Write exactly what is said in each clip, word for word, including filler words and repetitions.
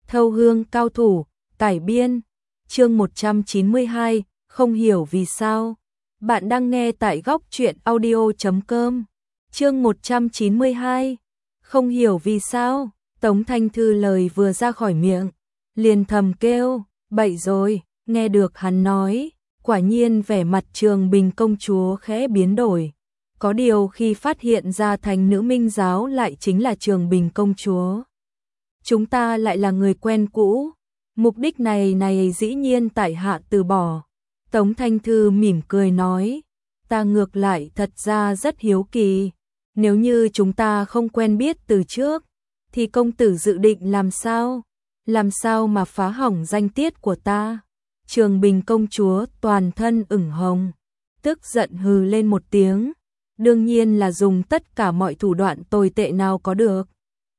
Thâu hương cao thủ, cải biên, chương một trăm chín mươi hai, không hiểu vì sao. Bạn đang nghe tại góc truyện audio chấm com. Chương một trăm chín mươi hai, không hiểu vì sao. Tống Thanh Thư lời vừa ra khỏi miệng, liền thầm kêu, bậy rồi, nghe được hắn nói, quả nhiên vẻ mặt Trường Bình công chúa khẽ biến đổi. Có điều khi phát hiện ra thành nữ minh giáo lại chính là Trường Bình công chúa. Chúng ta lại là người quen cũ, mục đích này này dĩ nhiên tại hạ từ bỏ. Tống Thanh Thư mỉm cười nói, ta ngược lại thật ra rất hiếu kỳ, nếu như chúng ta không quen biết từ trước, thì công tử dự định làm sao? Làm sao mà phá hỏng danh tiết của ta? Trường Bình công chúa toàn thân ửng hồng, tức giận hừ lên một tiếng, đương nhiên là dùng tất cả mọi thủ đoạn tồi tệ nào có được.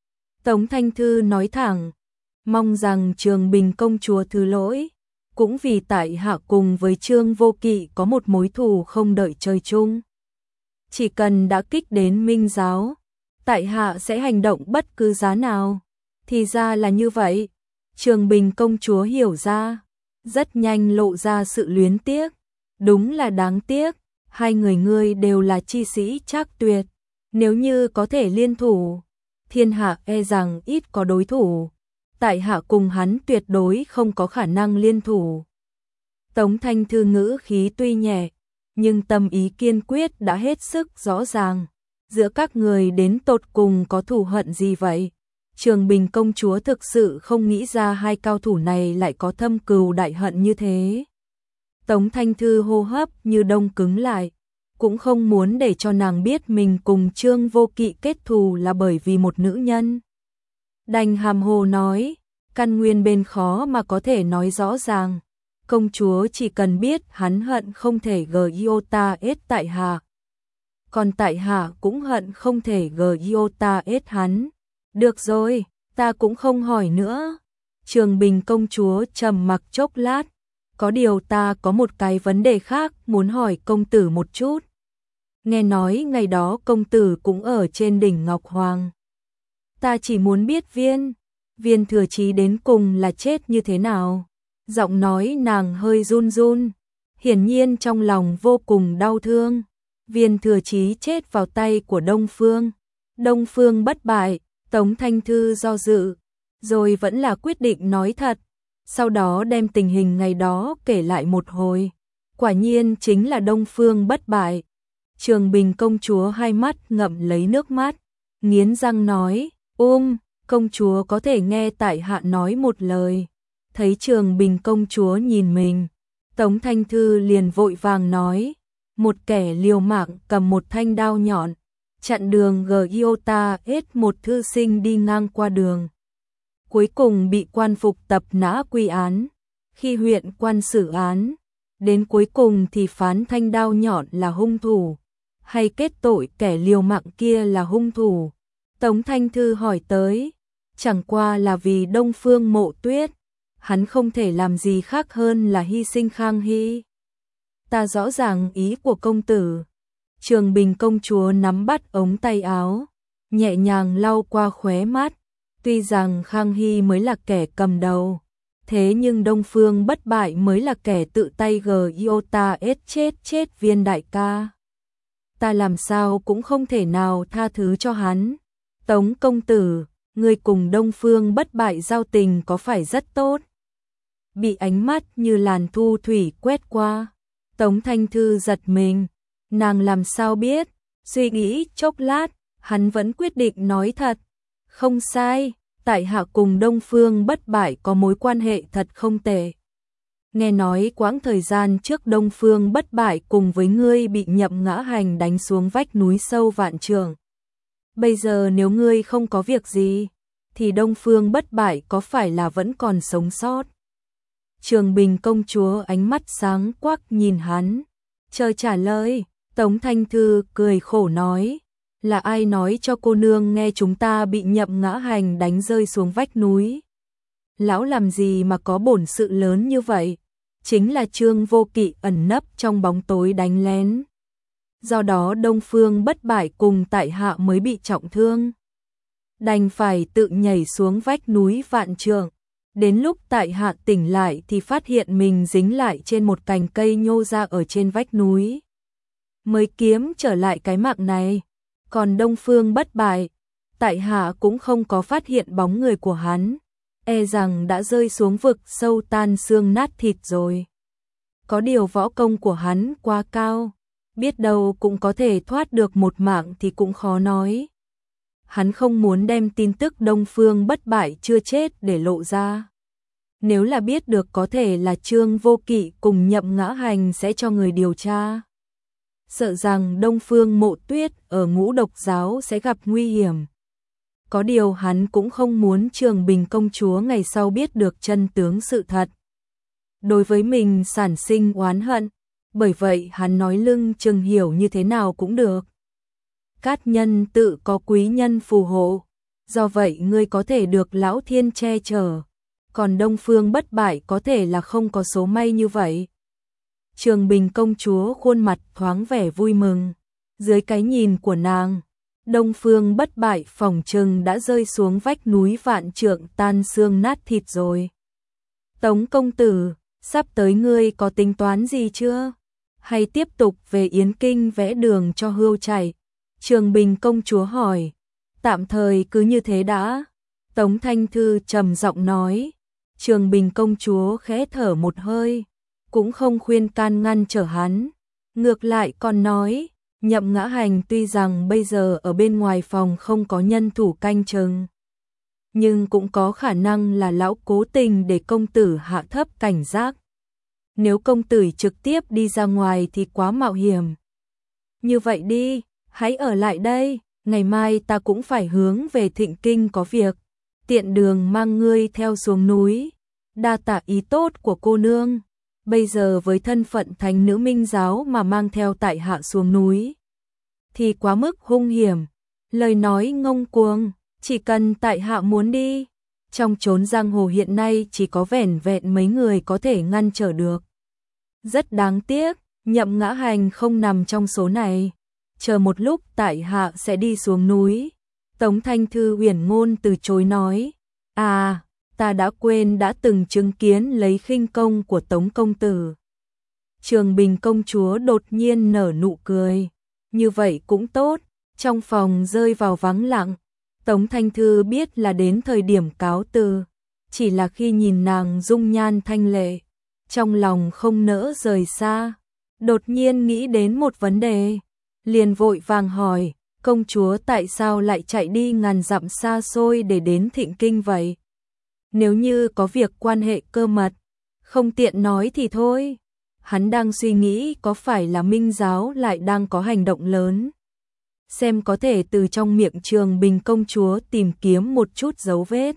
Tống Thanh Thư nói thẳng, mong rằng Trường Bình công chúa thứ lỗi, cũng vì tại hạ cùng với Trương Vô Kỵ có một mối thù không đợi trời chung. Chỉ cần đã kích đến minh giáo, tại hạ sẽ hành động bất cứ giá nào. Thì ra là như vậy. Trường Bình công chúa hiểu ra, rất nhanh lộ ra sự luyến tiếc. Đúng là đáng tiếc, hai người ngươi đều là chi sĩ trác tuyệt, nếu như có thể liên thủ, thiên hạ e rằng ít có đối thủ, tại hạ cùng hắn tuyệt đối không có khả năng liên thủ. Tống Thanh Thư ngữ khí tuy nhẹ, nhưng tâm ý kiên quyết đã hết sức rõ ràng. Giữa các người đến tột cùng có thù hận gì vậy? Trường Bình công chúa thực sự không nghĩ ra hai cao thủ này lại có thâm cừu đại hận như thế. Tống Thanh Thư hô hấp như đông cứng lại, cũng không muốn để cho nàng biết mình cùng Trương Vô Kỵ kết thù là bởi vì một nữ nhân. Đành hàm hồ nói, căn nguyên bên khó mà có thể nói rõ ràng. Công chúa chỉ cần biết hắn hận không thể gờ iota ết tại hạ. Còn tại hạ cũng hận không thể gờ iota ết hắn. Được rồi, ta cũng không hỏi nữa. Trường Bình công chúa trầm mặc chốc lát. Có điều ta có một cái vấn đề khác muốn hỏi công tử một chút. Nghe nói ngày đó công tử cũng ở trên đỉnh Ngọc Hoàng. Ta chỉ muốn biết viên, viên thừa chí đến cùng là chết như thế nào. Giọng nói nàng hơi run run, hiển nhiên trong lòng vô cùng đau thương. Viên thừa chí chết vào tay của Đông Phương. Đông Phương bất bại, Tống Thanh Thư do dự, rồi vẫn là quyết định nói thật. Sau đó đem tình hình ngày đó kể lại một hồi. Quả nhiên chính là Đông Phương bất bại. Trường Bình công chúa hai mắt ngậm lấy nước mắt, nghiến răng nói, um, công chúa có thể nghe tại hạ nói một lời. Thấy Trường Bình công chúa nhìn mình, Tống Thanh Thư liền vội vàng nói, một kẻ liều mạng cầm một thanh đao nhọn, chặn đường Giota ết một thư sinh đi ngang qua đường. Cuối cùng bị quan phục tập nã quy án, khi huyện quan xử án, đến cuối cùng thì phán thanh đao nhọn là hung thủ, hay kết tội kẻ liều mạng kia là hung thủ. Tống Thanh Thư hỏi tới, chẳng qua là vì Đông Phương Mộ Tuyết, hắn không thể làm gì khác hơn là hy sinh Khang Hy. Ta rõ ràng ý của công tử. Trường Bình công chúa nắm bắt ống tay áo, nhẹ nhàng lau qua khóe mắt. Tuy rằng Khang Hy mới là kẻ cầm đầu, thế nhưng Đông Phương bất bại mới là kẻ tự tay Giota ết chết chết viên đại ca. Ta làm sao cũng không thể nào tha thứ cho hắn. Tống công tử, người cùng Đông Phương bất bại giao tình có phải rất tốt? Bị ánh mắt như làn thu thủy quét qua, Tống Thanh Thư giật mình, nàng làm sao biết, suy nghĩ chốc lát, hắn vẫn quyết định nói thật. Không sai, tại hạ cùng Đông Phương bất bại có mối quan hệ thật không tệ. Nghe nói quãng thời gian trước Đông Phương bất bại cùng với ngươi bị Nhậm Ngã Hành đánh xuống vách núi sâu vạn trượng. Bây giờ nếu ngươi không có việc gì, thì Đông Phương bất bại có phải là vẫn còn sống sót? Trường Bình công chúa ánh mắt sáng quắc nhìn hắn, chờ trả lời. Tống Thanh Thư cười khổ nói, là ai nói cho cô nương nghe chúng ta bị Nhậm Ngã Hành đánh rơi xuống vách núi? Lão làm gì mà có bổn sự lớn như vậy? Chính là Trương Vô Kỵ ẩn nấp trong bóng tối đánh lén. Do đó Đông Phương bất bại cùng tại hạ mới bị trọng thương, đành phải tự nhảy xuống vách núi vạn trượng. Đến lúc tại hạ tỉnh lại thì phát hiện mình dính lại trên một cành cây nhô ra ở trên vách núi. Mới kiếm trở lại cái mạng này. Còn Đông Phương Bất Bại, tại hạ cũng không có phát hiện bóng người của hắn, e rằng đã rơi xuống vực sâu tan xương nát thịt rồi. Có điều võ công của hắn quá cao, biết đâu cũng có thể thoát được một mạng thì cũng khó nói. Hắn không muốn đem tin tức Đông Phương Bất Bại chưa chết để lộ ra. Nếu là biết được có thể là Trương Vô Kỵ cùng Nhậm Ngã Hành sẽ cho người điều tra. Sợ rằng Đông Phương Mộ Tuyết ở Ngũ Độc Giáo sẽ gặp nguy hiểm. Có điều hắn cũng không muốn Trường Bình công chúa ngày sau biết được chân tướng sự thật. Đối với mình sản sinh oán hận, bởi vậy hắn nói lưng chừng hiểu như thế nào cũng được. Cát nhân tự có quý nhân phù hộ, do vậy ngươi có thể được lão thiên che chở, còn Đông Phương Bất Bại có thể là không có số may như vậy. Trường Bình công chúa khuôn mặt thoáng vẻ vui mừng, dưới cái nhìn của nàng, Đông Phương Bất Bại phỏng chừng đã rơi xuống vách núi vạn trượng tan xương nát thịt rồi. Tống công tử, sắp tới ngươi có tính toán gì chưa? Hay tiếp tục về Yến Kinh vẽ đường cho hươu chạy? Trường Bình công chúa hỏi. Tạm thời cứ như thế đã. Tống Thanh Thư trầm giọng nói. Trường Bình công chúa khẽ thở một hơi, cũng không khuyên can ngăn trở hắn. Ngược lại còn nói, Nhậm Ngã Hành tuy rằng bây giờ ở bên ngoài phòng không có nhân thủ canh chừng, nhưng cũng có khả năng là lão cố tình để công tử hạ thấp cảnh giác. Nếu công tử trực tiếp đi ra ngoài thì quá mạo hiểm. Như vậy đi, hãy ở lại đây, ngày mai ta cũng phải hướng về Thịnh Kinh có việc, tiện đường mang ngươi theo xuống núi. Đa tạ ý tốt của cô nương. Bây giờ với thân phận thánh nữ Minh giáo mà mang theo tại hạ xuống núi thì quá mức hung hiểm. Lời nói ngông cuồng, chỉ cần tại hạ muốn đi, trong chốn giang hồ hiện nay chỉ có vẻn vẹn mấy người có thể ngăn trở được. Rất đáng tiếc, Nhậm Ngã Hành không nằm trong số này. Chờ một lúc tại hạ sẽ đi xuống núi. Tống Thanh Thư huyền ngôn từ chối nói. À, ta đã quên đã từng chứng kiến lấy khinh công của Tống công tử. Trường Bình công chúa đột nhiên nở nụ cười. Như vậy cũng tốt. Trong phòng rơi vào vắng lặng. Tống Thanh Thư biết là đến thời điểm cáo từ. Chỉ là khi nhìn nàng dung nhan thanh lệ, trong lòng không nỡ rời xa. Đột nhiên nghĩ đến một vấn đề, liền vội vàng hỏi, công chúa tại sao lại chạy đi ngàn dặm xa xôi để đến Thịnh Kinh vậy? Nếu như có việc quan hệ cơ mật, không tiện nói thì thôi. Hắn đang suy nghĩ có phải là Minh giáo lại đang có hành động lớn, xem có thể từ trong miệng Trường Bình công chúa tìm kiếm một chút dấu vết.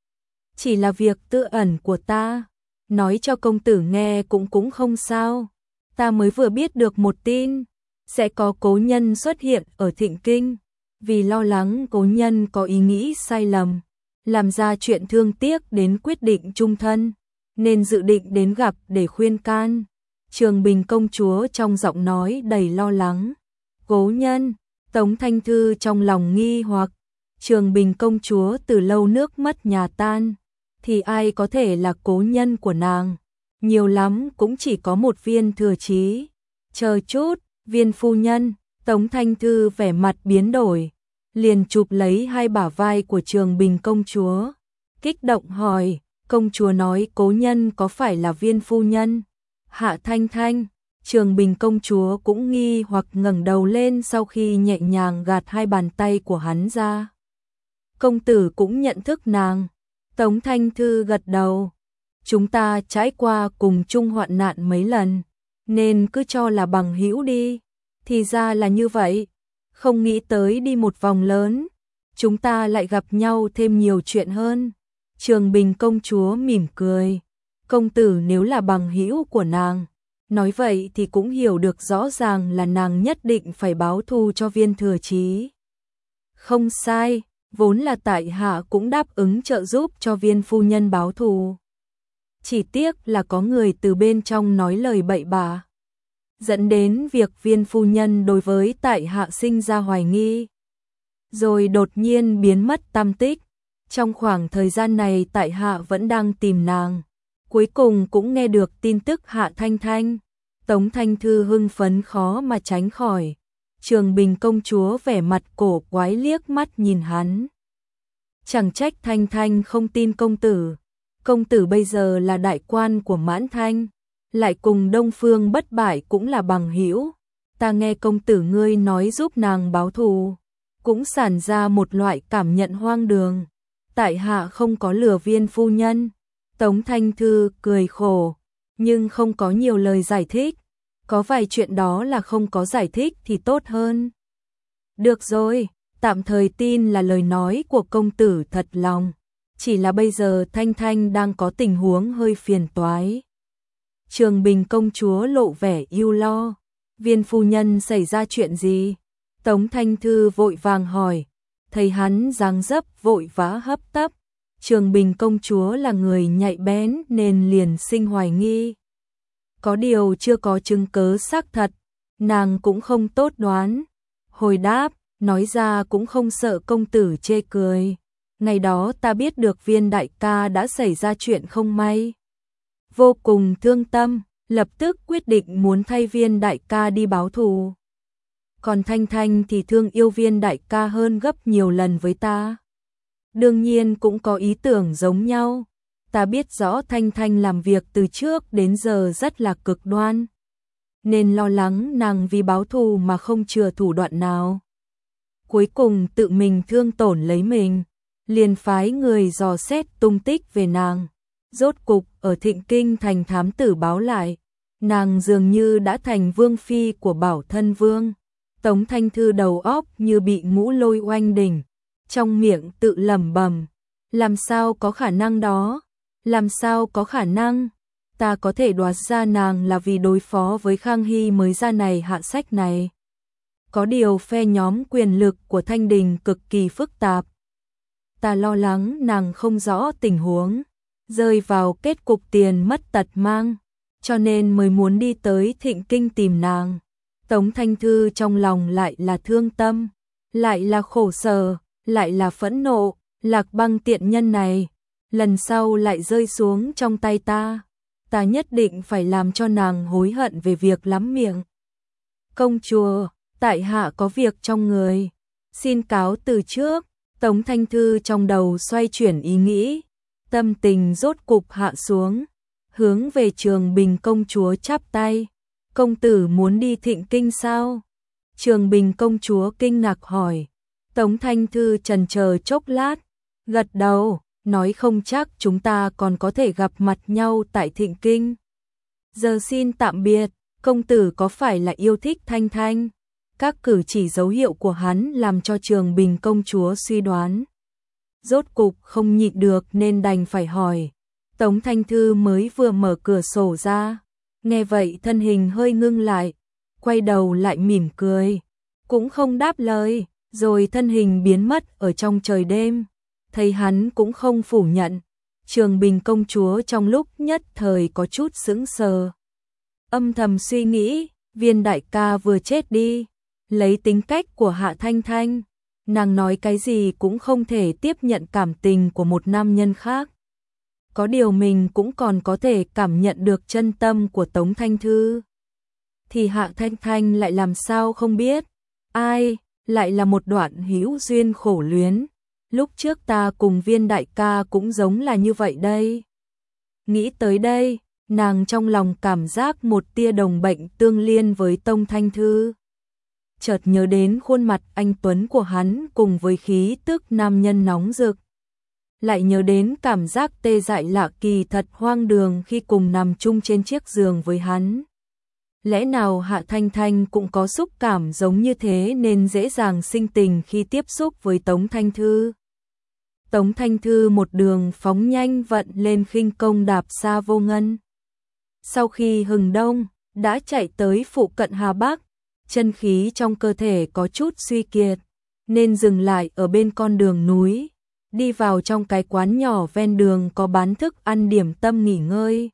Chỉ là việc tư ẩn của ta, nói cho công tử nghe cũng cũng không sao. Ta mới vừa biết được một tin, sẽ có cố nhân xuất hiện ở Thịnh Kinh, vì lo lắng cố nhân có ý nghĩ sai lầm, làm ra chuyện thương tiếc đến quyết định chung thân, nên dự định đến gặp để khuyên can. Trường Bình công chúa trong giọng nói đầy lo lắng. Cố nhân, Tống Thanh Thư trong lòng nghi hoặc, Trường Bình công chúa từ lâu nước mất nhà tan, thì ai có thể là cố nhân của nàng? Nhiều lắm cũng chỉ có một Viên Thừa Chí. Chờ chút, Viên phu nhân. Tống Thanh Thư vẻ mặt biến đổi, liền chụp lấy hai bả vai của Trường Bình công chúa, kích động hỏi, công chúa nói cố nhân có phải là Viên phu nhân? Hạ Thanh Thanh. Trường Bình công chúa cũng nghi hoặc ngẩng đầu lên sau khi nhẹ nhàng gạt hai bàn tay của hắn ra. Công tử cũng nhận thức nàng. Tống Thanh Thư gật đầu. Chúng ta trải qua cùng chung hoạn nạn mấy lần, nên cứ cho là bằng hữu đi. Thì ra là như vậy. Không nghĩ tới đi một vòng lớn, chúng ta lại gặp nhau thêm nhiều chuyện hơn. Trường Bình công chúa mỉm cười. Công tử nếu là bằng hữu của nàng, nói vậy thì cũng hiểu được rõ ràng là nàng nhất định phải báo thù cho Viên Thừa Chí. Không sai, vốn là tại hạ cũng đáp ứng trợ giúp cho Viên phu nhân báo thù. Chỉ tiếc là có người từ bên trong nói lời bậy bạ, dẫn đến việc Viên phu nhân đối với tại hạ sinh ra hoài nghi, rồi đột nhiên biến mất tăm tích. Trong khoảng thời gian này tại hạ vẫn đang tìm nàng. Cuối cùng cũng nghe được tin tức Hạ Thanh Thanh. Tống Thanh Thư hưng phấn khó mà tránh khỏi. Trường Bình công chúa vẻ mặt cổ quái liếc mắt nhìn hắn. Chẳng trách Thanh Thanh không tin công tử. Công tử bây giờ là đại quan của Mãn Thanh, lại cùng Đông Phương Bất Bại cũng là bằng hữu. Ta nghe công tử ngươi nói giúp nàng báo thù, cũng sản ra một loại cảm nhận hoang đường. Tại hạ không có lừa Viên phu nhân. Tống Thanh Thư cười khổ, nhưng không có nhiều lời giải thích. Có vài chuyện đó là không có giải thích thì tốt hơn. Được rồi, tạm thời tin là lời nói của công tử thật lòng. Chỉ là bây giờ Thanh Thanh đang có tình huống hơi phiền toái. Trường Bình công chúa lộ vẻ ưu lo. Viên phu nhân xảy ra chuyện gì? Tống Thanh Thư vội vàng hỏi. Thấy hắn dáng dấp vội vã hấp tấp. Trường Bình công chúa là người nhạy bén nên liền sinh hoài nghi. Có điều chưa có chứng cứ xác thật, nàng cũng không tốt đoán. Hồi đáp, nói ra cũng không sợ công tử chê cười. Ngày đó ta biết được Viên đại ca đã xảy ra chuyện không may. Vô cùng thương tâm, lập tức quyết định muốn thay Viên đại ca đi báo thù. Còn Thanh Thanh thì thương yêu Viên đại ca hơn gấp nhiều lần với ta. Đương nhiên cũng có ý tưởng giống nhau. Ta biết rõ Thanh Thanh làm việc từ trước đến giờ rất là cực đoan, nên lo lắng nàng vì báo thù mà không chừa thủ đoạn nào. Cuối cùng tự mình thương tổn lấy mình, liền phái người dò xét tung tích về nàng. Rốt cục ở Thịnh Kinh thành thám tử báo lại, nàng dường như đã thành vương phi của Bảo Thân Vương. Tống Thanh Thư đầu óc như bị ngũ lôi oanh đỉnh, trong miệng tự lẩm bẩm, làm sao có khả năng đó? Làm sao có khả năng? Ta có thể đoán ra nàng là vì đối phó với Khang Hy mới ra này hạ sách này. Có điều phe nhóm quyền lực của Thanh Đình cực kỳ phức tạp. Ta lo lắng nàng không rõ tình huống, rơi vào kết cục tiền mất tật mang, cho nên mới muốn đi tới Thịnh Kinh tìm nàng. Tống Thanh Thư trong lòng lại là thương tâm, lại là khổ sở, lại là phẫn nộ. Lạc Băng tiện nhân này, lần sau lại rơi xuống trong tay ta, ta nhất định phải làm cho nàng hối hận về việc lắm miệng. Công chúa, tại hạ có việc trong người, xin cáo từ trước. Tống Thanh Thư trong đầu xoay chuyển ý nghĩ, tâm tình rốt cục hạ xuống, hướng về Trường Bình công chúa chắp tay. Công tử muốn đi Thịnh Kinh sao? Trường Bình công chúa kinh ngạc hỏi. Tống Thanh Thư chần chờ chốc lát, gật đầu, nói không chắc chúng ta còn có thể gặp mặt nhau tại Thịnh Kinh. Giờ xin tạm biệt. Công tử có phải là yêu thích Thanh Thanh? Các cử chỉ dấu hiệu của hắn làm cho Trường Bình công chúa suy đoán. Rốt cục không nhịn được nên đành phải hỏi. Tống Thanh Thư mới vừa mở cửa sổ ra, nghe vậy thân hình hơi ngưng lại, quay đầu lại mỉm cười, cũng không đáp lời, rồi thân hình biến mất ở trong trời đêm. Thấy hắn cũng không phủ nhận, Trường Bình công chúa trong lúc nhất thời có chút sững sờ. Âm thầm suy nghĩ, Viên đại ca vừa chết đi, lấy tính cách của Hạ Thanh Thanh, nàng nói cái gì cũng không thể tiếp nhận cảm tình của một nam nhân khác. Có điều mình cũng còn có thể cảm nhận được chân tâm của Tống Thanh Thư. Thì Hạ Thanh Thanh lại làm sao không biết, ai, lại là một đoạn hữu duyên khổ luyến. Lúc trước ta cùng Viên đại ca cũng giống là như vậy đây. Nghĩ tới đây, nàng trong lòng cảm giác một tia đồng bệnh tương liên với Tống Thanh Thư. Chợt nhớ đến khuôn mặt anh tuấn của hắn cùng với khí tức nam nhân nóng rực. Lại nhớ đến cảm giác tê dại lạ kỳ thật hoang đường khi cùng nằm chung trên chiếc giường với hắn. Lẽ nào Hạ Thanh Thanh cũng có xúc cảm giống như thế nên dễ dàng sinh tình khi tiếp xúc với Tống Thanh Thư. Tống Thanh Thư một đường phóng nhanh vận lên khinh công đạp xa vô ngân. Sau khi hừng đông, đã chạy tới phụ cận Hà Bắc, chân khí trong cơ thể có chút suy kiệt, nên dừng lại ở bên con đường núi, đi vào trong cái quán nhỏ ven đường có bán thức ăn điểm tâm nghỉ ngơi.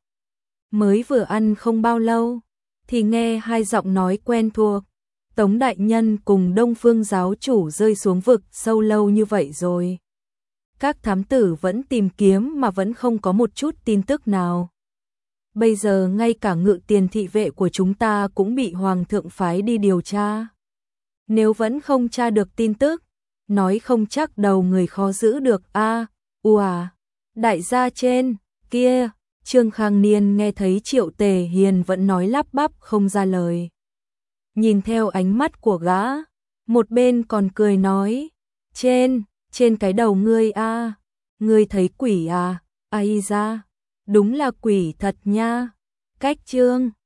Mới vừa ăn không bao lâu, thì nghe hai giọng nói quen thuộc. Tống đại nhân cùng Đông Phương giáo chủ rơi xuống vực sâu lâu như vậy rồi. Các thám tử vẫn tìm kiếm mà vẫn không có một chút tin tức nào. Bây giờ ngay cả ngự tiền thị vệ của chúng ta cũng bị hoàng thượng phái đi điều tra. Nếu vẫn không tra được tin tức, nói không chắc đầu người khó giữ được a. À, ùa, đại gia trên, kia, Trương Khang Niên nghe thấy Triệu Tề Hiền vẫn nói lắp bắp không ra lời. Nhìn theo ánh mắt của gã, một bên còn cười nói, trên, trên cái đầu ngươi a, à, ngươi thấy quỷ à, ai ra, đúng là quỷ thật nha. Cách Trương